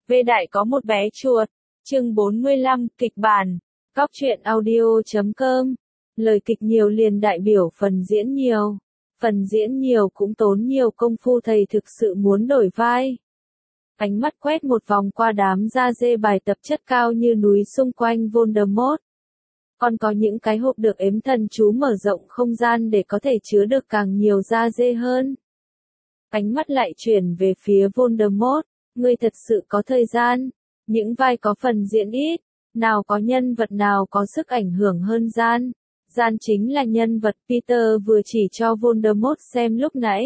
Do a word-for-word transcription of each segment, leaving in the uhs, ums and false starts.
Vê Đại có một bé chuột. Chương bốn mươi lăm, kịch bản. Góc truyện audio chấm com. Lời kịch nhiều liền đại biểu phần diễn nhiều. Phần diễn nhiều cũng tốn nhiều công phu, thầy thực sự muốn đổi vai. Ánh mắt quét một vòng qua đám da dê bài tập chất cao như núi xung quanh Voldemort. Còn có những cái hộp được ếm thần chú mở rộng không gian để có thể chứa được càng nhiều da dê hơn. Ánh mắt lại chuyển về phía Voldemort. Ngươi thật sự có thời gian. Những vai có phần diễn ít. Nào có nhân vật nào có sức ảnh hưởng hơn Gian. Gian chính là nhân vật Peter vừa chỉ cho Voldemort xem lúc nãy.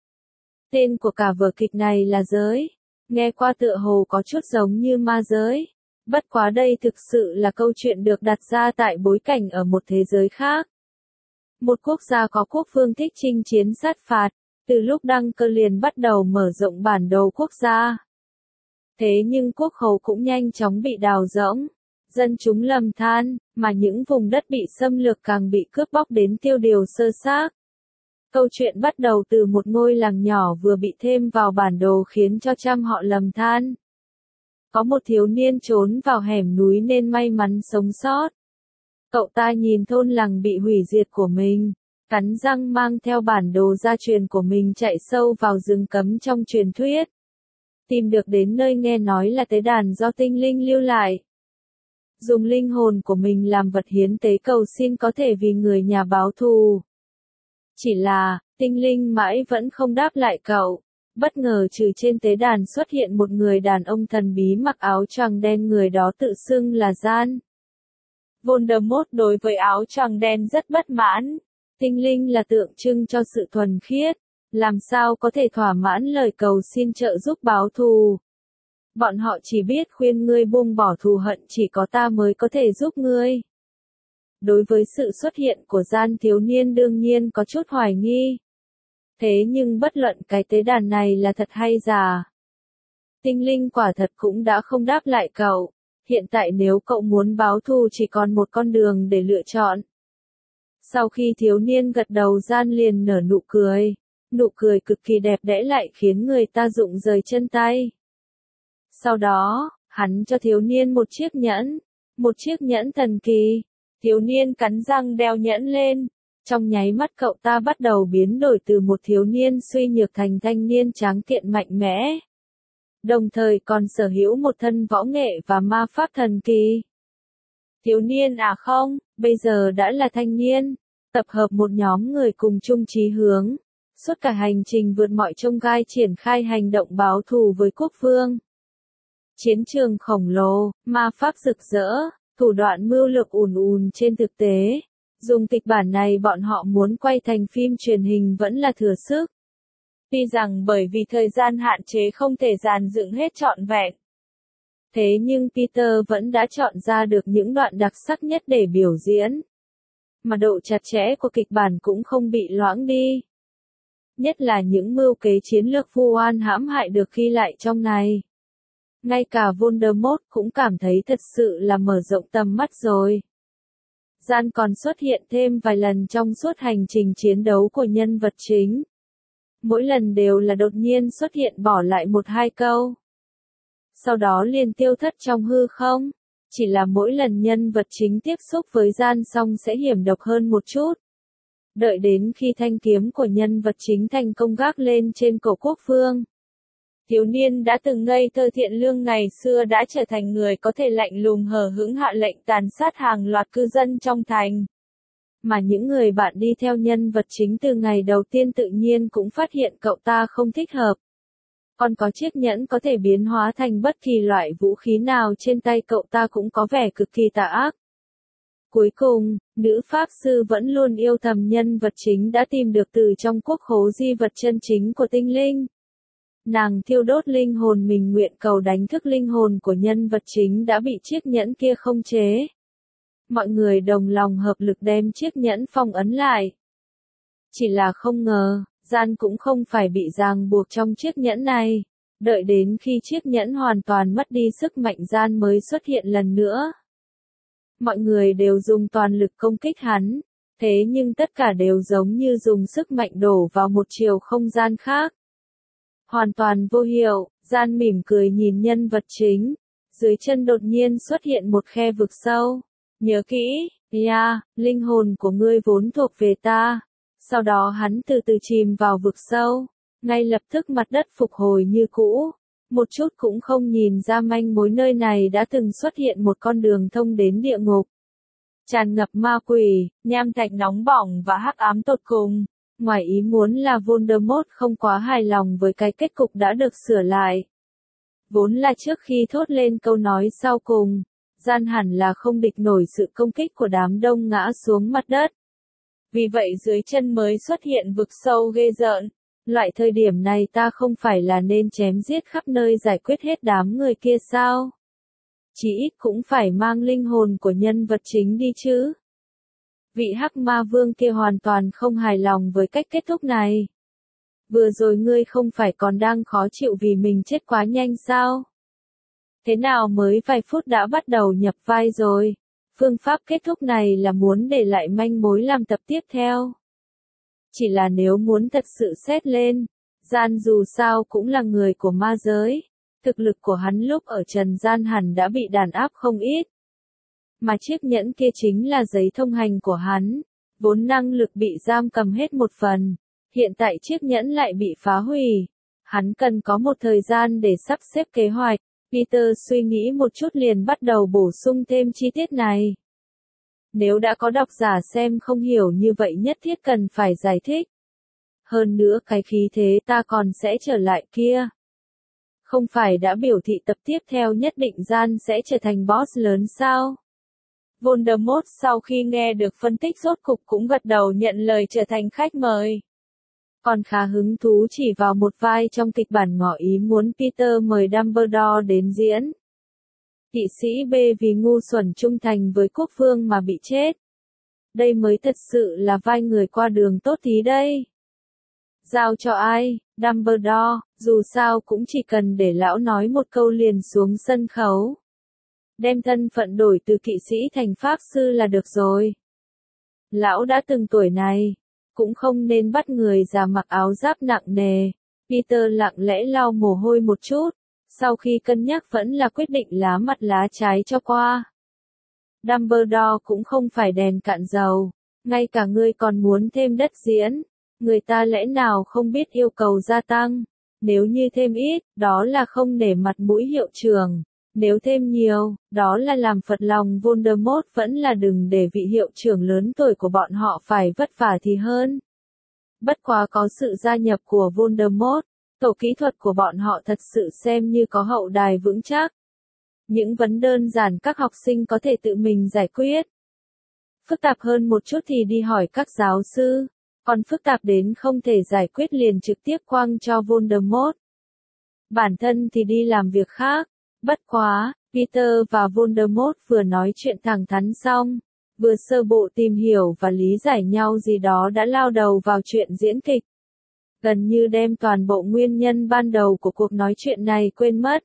Tên của cả vở kịch này là giới. Nghe qua tựa hồ có chút giống như ma giới. Bất quá đây thực sự là câu chuyện được đặt ra tại bối cảnh ở một thế giới khác. Một quốc gia có quốc vương thích chinh chiến sát phạt. Từ lúc đăng cơ liền bắt đầu mở rộng bản đồ quốc gia. Thế nhưng quốc hầu cũng nhanh chóng bị đào rỗng. Dân chúng lầm than, mà những vùng đất bị xâm lược càng bị cướp bóc đến tiêu điều sơ xác. Câu chuyện bắt đầu từ một ngôi làng nhỏ vừa bị thêm vào bản đồ khiến cho trăm họ lầm than. Có một thiếu niên trốn vào hẻm núi nên may mắn sống sót. Cậu ta nhìn thôn làng bị hủy diệt của mình, cắn răng mang theo bản đồ gia truyền của mình chạy sâu vào rừng cấm trong truyền thuyết. Tìm được đến nơi nghe nói là tế đàn do tinh linh lưu lại. Dùng linh hồn của mình làm vật hiến tế cầu xin có thể vì người nhà báo thù. Chỉ là, tinh linh mãi vẫn không đáp lại cậu. Bất ngờ trừ trên tế đàn xuất hiện một người đàn ông thần bí mặc áo choàng đen, người đó tự xưng là Gian. Voldemort đối với áo choàng đen rất bất mãn. Tinh linh là tượng trưng cho sự thuần khiết. Làm sao có thể thỏa mãn lời cầu xin trợ giúp báo thù. Bọn họ chỉ biết khuyên ngươi buông bỏ thù hận, chỉ có ta mới có thể giúp ngươi. Đối với sự xuất hiện của Gian, thiếu niên đương nhiên có chút hoài nghi. Thế nhưng bất luận cái tế đàn này là thật hay giả. Tinh linh quả thật cũng đã không đáp lại cậu. Hiện tại nếu cậu muốn báo thù chỉ còn một con đường để lựa chọn. Sau khi thiếu niên gật đầu, Gian liền nở nụ cười. Nụ cười cực kỳ đẹp đẽ lại khiến người ta rụng rời chân tay. Sau đó, hắn cho thiếu niên một chiếc nhẫn. Một chiếc nhẫn thần kỳ. Thiếu niên cắn răng đeo nhẫn lên. Trong nháy mắt cậu ta bắt đầu biến đổi từ một thiếu niên suy nhược thành thanh niên tráng kiện mạnh mẽ. Đồng thời còn sở hữu một thân võ nghệ và ma pháp thần kỳ. Thiếu niên à không, bây giờ đã là thanh niên. Tập hợp một nhóm người cùng chung chí hướng. Suốt cả hành trình vượt mọi chông gai triển khai hành động báo thù với quốc vương. Chiến trường khổng lồ, ma pháp rực rỡ, thủ đoạn mưu lược ùn ùn trên thực tế. Dùng kịch bản này bọn họ muốn quay thành phim truyền hình vẫn là thừa sức. Tuy rằng bởi vì thời gian hạn chế không thể dàn dựng hết trọn vẹn. Thế nhưng Peter vẫn đã chọn ra được những đoạn đặc sắc nhất để biểu diễn. Mà độ chặt chẽ của kịch bản cũng không bị loãng đi. Nhất là những mưu kế chiến lược vu oan hãm hại được ghi lại trong này. Ngay cả Voldemort cũng cảm thấy thật sự là mở rộng tầm mắt rồi. Gian còn xuất hiện thêm vài lần trong suốt hành trình chiến đấu của nhân vật chính. Mỗi lần đều là đột nhiên xuất hiện bỏ lại một hai câu. Sau đó liền tiêu thất trong hư không. Chỉ là mỗi lần nhân vật chính tiếp xúc với Gian xong sẽ hiểm độc hơn một chút. Đợi đến khi thanh kiếm của nhân vật chính thành công gác lên trên cổ quốc vương. Thiếu niên đã từng ngây thơ thiện lương ngày xưa đã trở thành người có thể lạnh lùng hờ hững hạ lệnh tàn sát hàng loạt cư dân trong thành. Mà những người bạn đi theo nhân vật chính từ ngày đầu tiên tự nhiên cũng phát hiện cậu ta không thích hợp. Còn có chiếc nhẫn có thể biến hóa thành bất kỳ loại vũ khí nào trên tay cậu ta cũng có vẻ cực kỳ tà ác. Cuối cùng, nữ pháp sư vẫn luôn yêu thầm nhân vật chính đã tìm được từ trong quốc khố di vật chân chính của tinh linh. Nàng thiêu đốt linh hồn mình nguyện cầu đánh thức linh hồn của nhân vật chính đã bị chiếc nhẫn kia khống chế. Mọi người đồng lòng hợp lực đem chiếc nhẫn phong ấn lại. Chỉ là không ngờ, Gian cũng không phải bị ràng buộc trong chiếc nhẫn này. Đợi đến khi chiếc nhẫn hoàn toàn mất đi sức mạnh, Gian mới xuất hiện lần nữa. Mọi người đều dùng toàn lực công kích hắn. Thế nhưng tất cả đều giống như dùng sức mạnh đổ vào một chiều không gian khác. Hoàn toàn vô hiệu, Gian mỉm cười nhìn nhân vật chính. Dưới chân đột nhiên xuất hiện một khe vực sâu. Nhớ kỹ, ya, linh hồn của ngươi vốn thuộc về ta. Sau đó hắn từ từ chìm vào vực sâu. Ngay lập tức mặt đất phục hồi như cũ. Một chút cũng không nhìn ra manh mối nơi này đã từng xuất hiện một con đường thông đến địa ngục. Tràn ngập ma quỷ, nham thạch nóng bỏng và hắc ám tột cùng. Ngoài ý muốn là Voldemort không quá hài lòng với cái kết cục đã được sửa lại. Vốn là trước khi thốt lên câu nói sau cùng, Gian hẳn là không địch nổi sự công kích của đám đông ngã xuống mặt đất. Vì vậy dưới chân mới xuất hiện vực sâu ghê rợn. Loại thời điểm này ta không phải là nên chém giết khắp nơi giải quyết hết đám người kia sao? Chỉ ít cũng phải mang linh hồn của nhân vật chính đi chứ. Vị hắc ma vương kia hoàn toàn không hài lòng với cách kết thúc này. Vừa rồi ngươi không phải còn đang khó chịu vì mình chết quá nhanh sao? Thế nào mới vài phút đã bắt đầu nhập vai rồi? Phương pháp kết thúc này là muốn để lại manh mối làm tập tiếp theo. Chỉ là nếu muốn thật sự xét lên, Gian dù sao cũng là người của ma giới. Thực lực của hắn lúc ở trần gian hẳn đã bị đàn áp không ít. Mà chiếc nhẫn kia chính là giấy thông hành của hắn. Vốn năng lực bị giam cầm hết một phần. Hiện tại chiếc nhẫn lại bị phá hủy. Hắn cần có một thời gian để sắp xếp kế hoạch. Peter suy nghĩ một chút liền bắt đầu bổ sung thêm chi tiết này. Nếu đã có độc giả xem không hiểu như vậy nhất thiết cần phải giải thích. Hơn nữa cái khí thế ta còn sẽ trở lại kia. Không phải đã biểu thị tập tiếp theo nhất định Gian sẽ trở thành boss lớn sao? Voldemort sau khi nghe được phân tích rốt cục cũng gật đầu nhận lời trở thành khách mời. Còn khá hứng thú chỉ vào một vai trong kịch bản ngỏ ý muốn Peter mời Dumbledore đến diễn. Kỵ sĩ B vì ngu xuẩn trung thành với quốc vương mà bị chết. Đây mới thật sự là vai người qua đường tốt tí đây. Giao cho ai? Dumbledore, dù sao cũng chỉ cần để lão nói một câu liền xuống sân khấu. Đem thân phận đổi từ kỵ sĩ thành pháp sư là được rồi. Lão đã từng tuổi này, cũng không nên bắt người già mặc áo giáp nặng nề. Peter lặng lẽ lau mồ hôi một chút, sau khi cân nhắc vẫn là quyết định lá mặt lá trái cho qua. Dumbledore cũng không phải đèn cạn dầu, ngay cả ngươi còn muốn thêm đất diễn. Người ta lẽ nào không biết yêu cầu gia tăng, nếu như thêm ít, đó là không nể mặt mũi hiệu trưởng, nếu thêm nhiều, đó là làm phật lòng Voldemort vẫn là đừng để vị hiệu trưởng lớn tuổi của bọn họ phải vất vả thì hơn. Bất quá có sự gia nhập của Voldemort, tổ kỹ thuật của bọn họ thật sự xem như có hậu đài vững chắc. Những vấn đơn giản các học sinh có thể tự mình giải quyết. Phức tạp hơn một chút thì đi hỏi các giáo sư. Còn phức tạp đến không thể giải quyết liền trực tiếp quăng cho Voldemort. Bản thân thì đi làm việc khác. Bất quá, Peter và Voldemort vừa nói chuyện thẳng thắn xong, vừa sơ bộ tìm hiểu và lý giải nhau gì đó đã lao đầu vào chuyện diễn kịch. Gần như đem toàn bộ nguyên nhân ban đầu của cuộc nói chuyện này quên mất.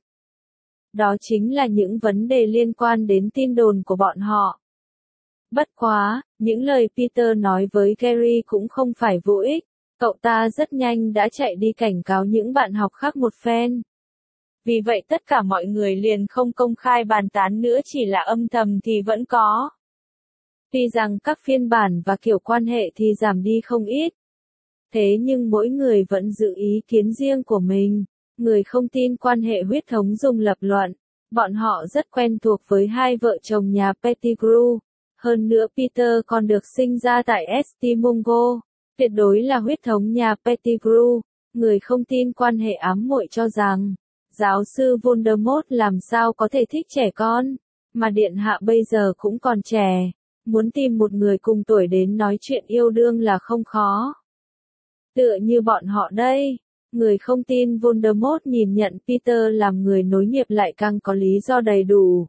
Đó chính là những vấn đề liên quan đến tin đồn của bọn họ. Bất quá, những lời Peter nói với Gary cũng không phải vô ích, cậu ta rất nhanh đã chạy đi cảnh cáo những bạn học khác một phen. Vì vậy tất cả mọi người liền không công khai bàn tán nữa, chỉ là âm thầm thì vẫn có. Tuy rằng các phiên bản và kiểu quan hệ thì giảm đi không ít. Thế nhưng mỗi người vẫn giữ ý kiến riêng của mình. Người không tin quan hệ huyết thống dùng lập luận. Bọn họ rất quen thuộc với hai vợ chồng nhà Pettigrew. Hơn nữa Peter còn được sinh ra tại St. Mungo. Tuyệt đối là huyết thống nhà Pettigrew. Người không tin quan hệ ám muội cho rằng, giáo sư Voldemort làm sao có thể thích trẻ con, mà điện hạ bây giờ cũng còn trẻ. Muốn tìm một người cùng tuổi đến nói chuyện yêu đương là không khó. Tựa như bọn họ đây, người không tin Voldemort nhìn nhận Peter làm người nối nghiệp lại càng có lý do đầy đủ.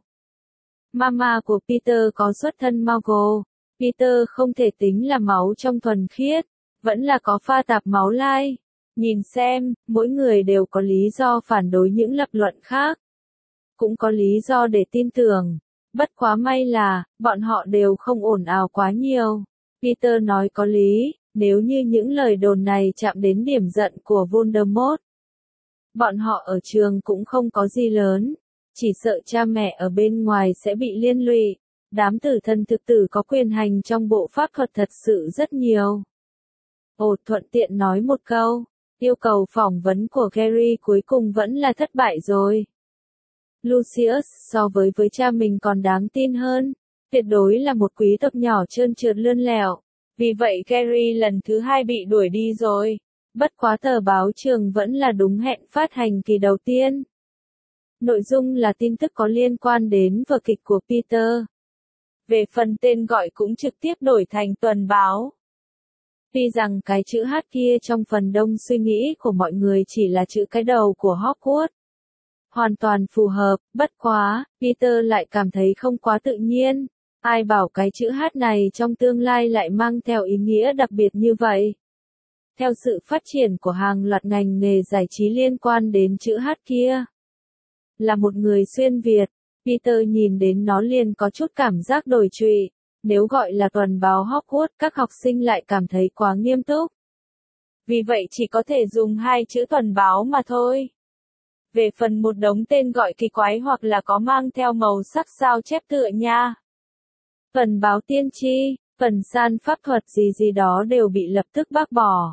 Mama của Peter có xuất thân Muggle. Peter không thể tính là máu trong thuần khiết, vẫn là có pha tạp máu lai. Nhìn xem, mỗi người đều có lý do phản đối những lập luận khác. Cũng có lý do để tin tưởng. Bất quá may là, bọn họ đều không ồn ào quá nhiều. Peter nói có lý, nếu như những lời đồn này chạm đến điểm giận của Voldemort. Bọn họ ở trường cũng không có gì lớn, chỉ sợ cha mẹ ở bên ngoài sẽ bị liên lụy. Đám tử thần thực tử có quyền hành trong bộ pháp thuật thật sự rất nhiều. Ồ, thuận tiện nói một câu, yêu cầu phỏng vấn của Gary cuối cùng vẫn là thất bại rồi. Lucius so với với cha mình còn đáng tin hơn, tuyệt đối là một quý tộc nhỏ trơn trượt lươn lẹo. Vì vậy Gary lần thứ hai bị đuổi đi rồi. Bất quá tờ báo trường vẫn là đúng hẹn phát hành kỳ đầu tiên. Nội dung là tin tức có liên quan đến vở kịch của Peter. Về phần tên gọi cũng trực tiếp đổi thành tuần báo. Tuy rằng cái chữ H kia trong phần đông suy nghĩ của mọi người chỉ là chữ cái đầu của Hogwarts. Hoàn toàn phù hợp, bất quá, Peter lại cảm thấy không quá tự nhiên. Ai bảo cái chữ H này trong tương lai lại mang theo ý nghĩa đặc biệt như vậy. Theo sự phát triển của hàng loạt ngành nghề giải trí liên quan đến chữ H kia. Là một người xuyên Việt, Peter nhìn đến nó liền có chút cảm giác đổi trụy. Nếu gọi là tuần báo Hogwarts, các học sinh lại cảm thấy quá nghiêm túc. Vì vậy chỉ có thể dùng hai chữ tuần báo mà thôi. Về phần một đống tên gọi kỳ quái hoặc là có mang theo màu sắc sao chép tựa nha. Tuần báo tiên tri, phần san pháp thuật gì gì đó đều bị lập tức bác bỏ.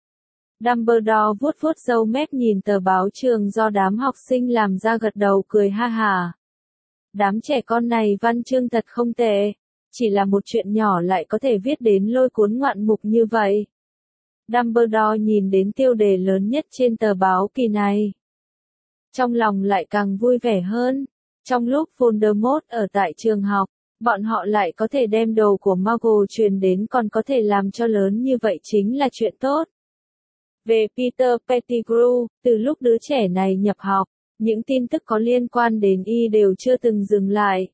Dumbledore vuốt vuốt râu mép nhìn tờ báo trường do đám học sinh làm ra gật đầu cười ha hà. Đám trẻ con này văn chương thật không tệ, chỉ là một chuyện nhỏ lại có thể viết đến lôi cuốn ngoạn mục như vậy. Dumbledore nhìn đến tiêu đề lớn nhất trên tờ báo kỳ này. Trong lòng lại càng vui vẻ hơn. Trong lúc Voldemort ở tại trường học, bọn họ lại có thể đem đồ của Muggle truyền đến còn có thể làm cho lớn như vậy chính là chuyện tốt. Về Peter Pettigrew, từ lúc đứa trẻ này nhập học, những tin tức có liên quan đến y đều chưa từng dừng lại.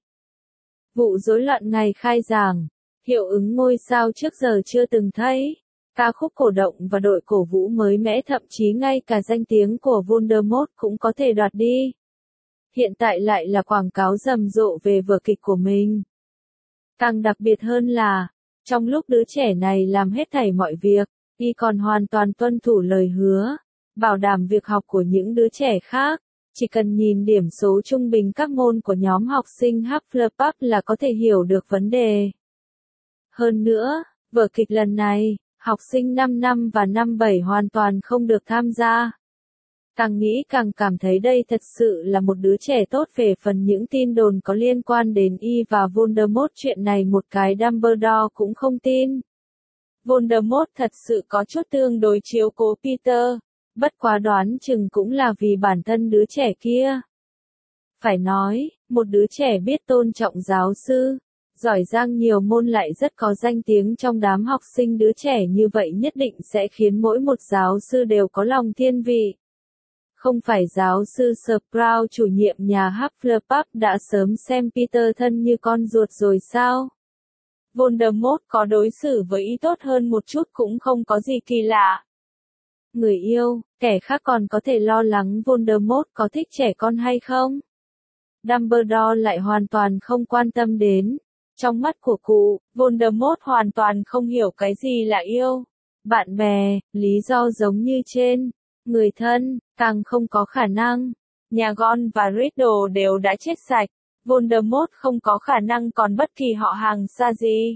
Vụ rối loạn ngày khai giảng, hiệu ứng ngôi sao trước giờ chưa từng thấy, ca khúc cổ động và đội cổ vũ mới mẻ thậm chí ngay cả danh tiếng của Voldemort cũng có thể đoạt đi. Hiện tại lại là quảng cáo rầm rộ về vở kịch của mình. Càng đặc biệt hơn là, trong lúc đứa trẻ này làm hết thảy mọi việc, y còn hoàn toàn tuân thủ lời hứa, bảo đảm việc học của những đứa trẻ khác. Chỉ cần nhìn điểm số trung bình các môn của nhóm học sinh Hufflepuff là có thể hiểu được vấn đề. Hơn nữa, vở kịch lần này, học sinh năm năm và năm bảy hoàn toàn không được tham gia. Càng nghĩ càng cảm thấy đây thật sự là một đứa trẻ tốt. Về phần những tin đồn có liên quan đến y và Voldemort, chuyện này một cái Dumbledore cũng không tin. Voldemort thật sự có chút tương đối chiếu cố Peter, bất quá đoán chừng cũng là vì bản thân đứa trẻ kia. Phải nói, một đứa trẻ biết tôn trọng giáo sư, giỏi giang nhiều môn lại rất có danh tiếng trong đám học sinh, đứa trẻ như vậy nhất định sẽ khiến mỗi một giáo sư đều có lòng thiên vị. Không phải giáo sư Sprout chủ nhiệm nhà Hufflepuff đã sớm xem Peter thân như con ruột rồi sao? Voldemort có đối xử với y tốt hơn một chút cũng không có gì kỳ lạ. Người yêu, kẻ khác còn có thể lo lắng Voldemort có thích trẻ con hay không? Dumbledore lại hoàn toàn không quan tâm đến. Trong mắt của cụ, Voldemort hoàn toàn không hiểu cái gì là yêu. Bạn bè, lý do giống như trên. Người thân, càng không có khả năng. Nhà Ron và Riddle đều đã chết sạch. Voldemort không có khả năng còn bất kỳ họ hàng xa gì.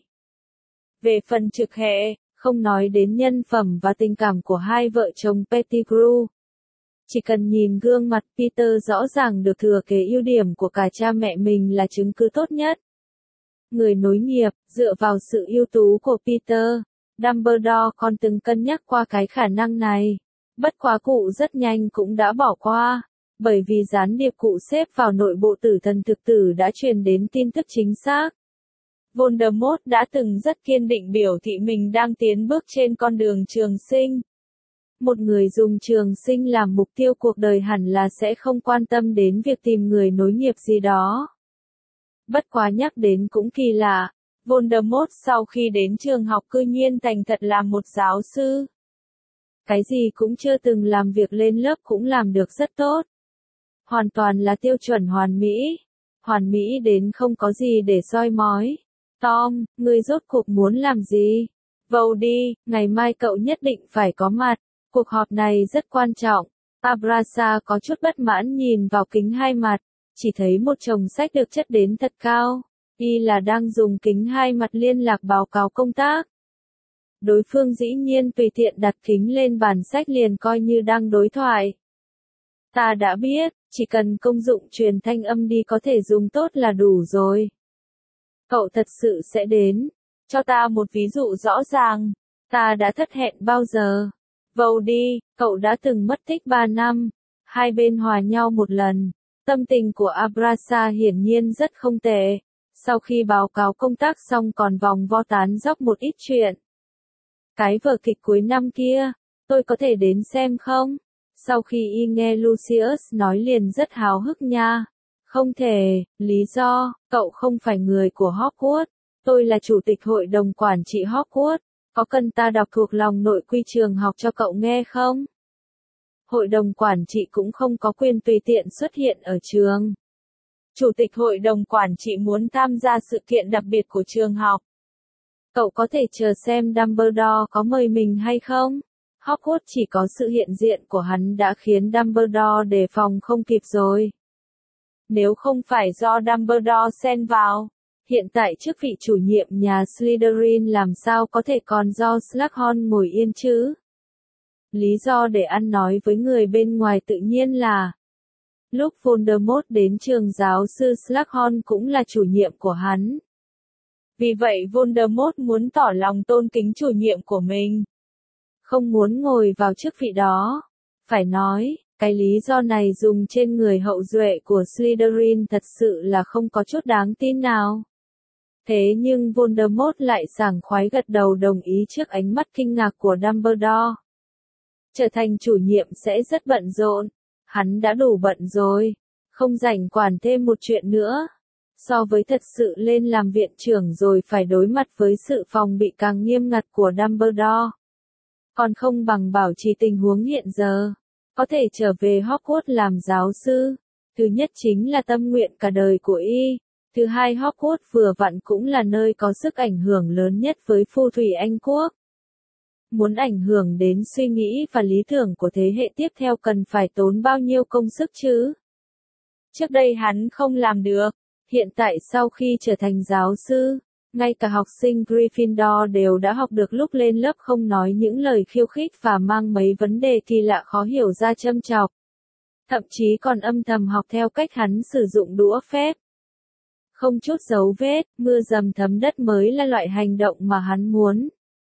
Về phần trực hệ, không nói đến nhân phẩm và tình cảm của hai vợ chồng Pettigrew. Chỉ cần nhìn gương mặt Peter rõ ràng được thừa kế ưu điểm của cả cha mẹ mình là chứng cứ tốt nhất. Người nối nghiệp, dựa vào sự ưu tú của Peter, Dumbledore còn từng cân nhắc qua cái khả năng này. Bất quá cụ rất nhanh cũng đã bỏ qua, bởi vì gián điệp cụ xếp vào nội bộ tử thần thực tử đã truyền đến tin tức chính xác. Voldemort đã từng rất kiên định biểu thị mình đang tiến bước trên con đường trường sinh. Một người dùng trường sinh làm mục tiêu cuộc đời hẳn là sẽ không quan tâm đến việc tìm người nối nghiệp gì đó. Bất quá nhắc đến cũng kỳ lạ, Voldemort sau khi đến trường học cư nhiên thành thật làm một giáo sư. Cái gì cũng chưa từng làm việc lên lớp cũng làm được rất tốt. Hoàn toàn là tiêu chuẩn hoàn mỹ. Hoàn mỹ đến không có gì để soi mói. Tom, ngươi rốt cuộc muốn làm gì? Vào đi, ngày mai cậu nhất định phải có mặt. Cuộc họp này rất quan trọng. Abrasa có chút bất mãn nhìn vào kính hai mặt, chỉ thấy một chồng sách được chất đến thật cao. Y là đang dùng kính hai mặt liên lạc báo cáo công tác. Đối phương dĩ nhiên tùy tiện đặt kính lên bàn sách liền coi như đang đối thoại. Ta đã biết, chỉ cần công dụng truyền thanh âm đi có thể dùng tốt là đủ rồi. Cậu thật sự sẽ đến. Cho ta một ví dụ rõ ràng. Ta đã thất hẹn bao giờ? Vâu đi, cậu đã từng mất tích ba năm. Hai bên hòa nhau một lần. Tâm tình của Abrasa hiển nhiên rất không tệ. Sau khi báo cáo công tác xong còn vòng vo tán dóc một ít chuyện. Cái vở kịch cuối năm kia, tôi có thể đến xem không? Sau khi y nghe Lucius nói liền rất háo hức nha. Không thể, lý do, cậu không phải người của Hogwarts. Tôi là chủ tịch hội đồng quản trị Hogwarts. Có cần ta đọc thuộc lòng nội quy trường học cho cậu nghe không? Hội đồng quản trị cũng không có quyền tùy tiện xuất hiện ở trường. Chủ tịch hội đồng quản trị muốn tham gia sự kiện đặc biệt của trường học. Cậu có thể chờ xem Dumbledore có mời mình hay không? Hogwarts chỉ có sự hiện diện của hắn đã khiến Dumbledore đề phòng không kịp rồi. Nếu không phải do Dumbledore xen vào, hiện tại chức vị chủ nhiệm nhà Slytherin làm sao có thể còn do Slughorn ngồi yên chứ? Lý do để ăn nói với người bên ngoài tự nhiên là lúc Voldemort đến trường giáo sư Slughorn cũng là chủ nhiệm của hắn. Vì vậy Voldemort muốn tỏ lòng tôn kính chủ nhiệm của mình. Không muốn ngồi vào chức vị đó. Phải nói, cái lý do này dùng trên người hậu duệ của Slytherin thật sự là không có chút đáng tin nào. Thế nhưng Voldemort lại sảng khoái gật đầu đồng ý trước ánh mắt kinh ngạc của Dumbledore. Trở thành chủ nhiệm sẽ rất bận rộn. Hắn đã đủ bận rồi. Không rảnh quản thêm một chuyện nữa. So với thật sự lên làm viện trưởng rồi phải đối mặt với sự phòng bị càng nghiêm ngặt của Dumbledore. Còn không bằng bảo trì tình huống hiện giờ. Có thể trở về Hogwarts làm giáo sư. Thứ nhất chính là tâm nguyện cả đời của y. Thứ hai Hogwarts vừa vặn cũng là nơi có sức ảnh hưởng lớn nhất với phù thủy Anh Quốc. Muốn ảnh hưởng đến suy nghĩ và lý tưởng của thế hệ tiếp theo cần phải tốn bao nhiêu công sức chứ? Trước đây hắn không làm được. Hiện tại sau khi trở thành giáo sư, ngay cả học sinh Gryffindor đều đã học được lúc lên lớp không nói những lời khiêu khích và mang mấy vấn đề kỳ lạ khó hiểu ra châm chọc. Thậm chí còn âm thầm học theo cách hắn sử dụng đũa phép. Không chút dấu vết, mưa dầm thấm đất mới là loại hành động mà hắn muốn.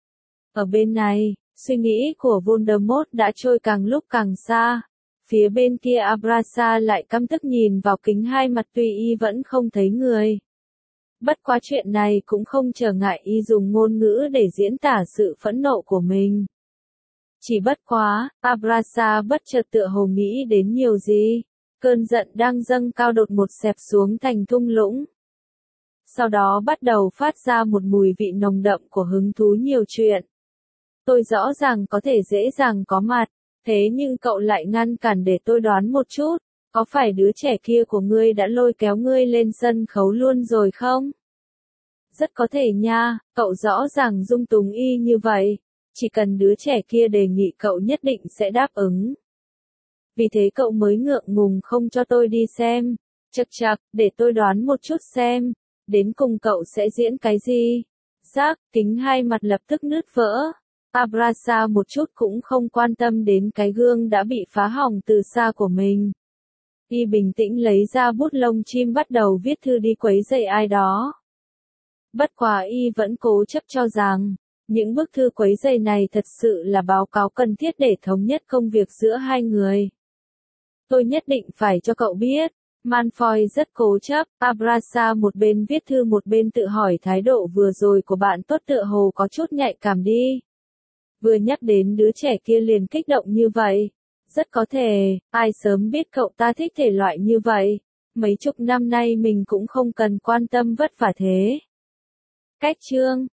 Ở bên này, suy nghĩ của Voldemort đã trôi càng lúc càng xa. Phía bên kia Abrasa lại căm tức nhìn vào kính hai mặt tuy y vẫn không thấy người. Bất quá chuyện này cũng không trở ngại y dùng ngôn ngữ để diễn tả sự phẫn nộ của mình. Chỉ bất quá, Abrasa bất chợt tựa hồ nghĩ đến nhiều gì. Cơn giận đang dâng cao đột một xẹp xuống thành thung lũng. Sau đó bắt đầu phát ra một mùi vị nồng đậm của hứng thú nhiều chuyện. Tôi rõ ràng có thể dễ dàng có mặt, thế nhưng cậu lại ngăn cản để tôi đoán một chút, có phải đứa trẻ kia của ngươi đã lôi kéo ngươi lên sân khấu luôn rồi không? Rất có thể nha, cậu rõ ràng dung túng y như vậy, chỉ cần đứa trẻ kia đề nghị cậu nhất định sẽ đáp ứng. Vì thế cậu mới ngượng ngùng không cho tôi đi xem, chậc chậc, để tôi đoán một chút xem, đến cùng cậu sẽ diễn cái gì? Rác, kính hai mặt lập tức nứt vỡ. Abrasa một chút cũng không quan tâm đến cái gương đã bị phá hỏng từ xa của mình. Y bình tĩnh lấy ra bút lông chim bắt đầu viết thư đi quấy rầy ai đó. Bất quá y vẫn cố chấp cho rằng, những bức thư quấy rầy này thật sự là báo cáo cần thiết để thống nhất công việc giữa hai người. Tôi nhất định phải cho cậu biết. Malfoy rất cố chấp, Abrasa một bên viết thư một bên tự hỏi thái độ vừa rồi của bạn tốt tựa hồ có chút nhạy cảm đi. Vừa nhắc đến đứa trẻ kia liền kích động như vậy. Rất có thể, ai sớm biết cậu ta thích thể loại như vậy. Mấy chục năm nay mình cũng không cần quan tâm vất vả thế. Cách chương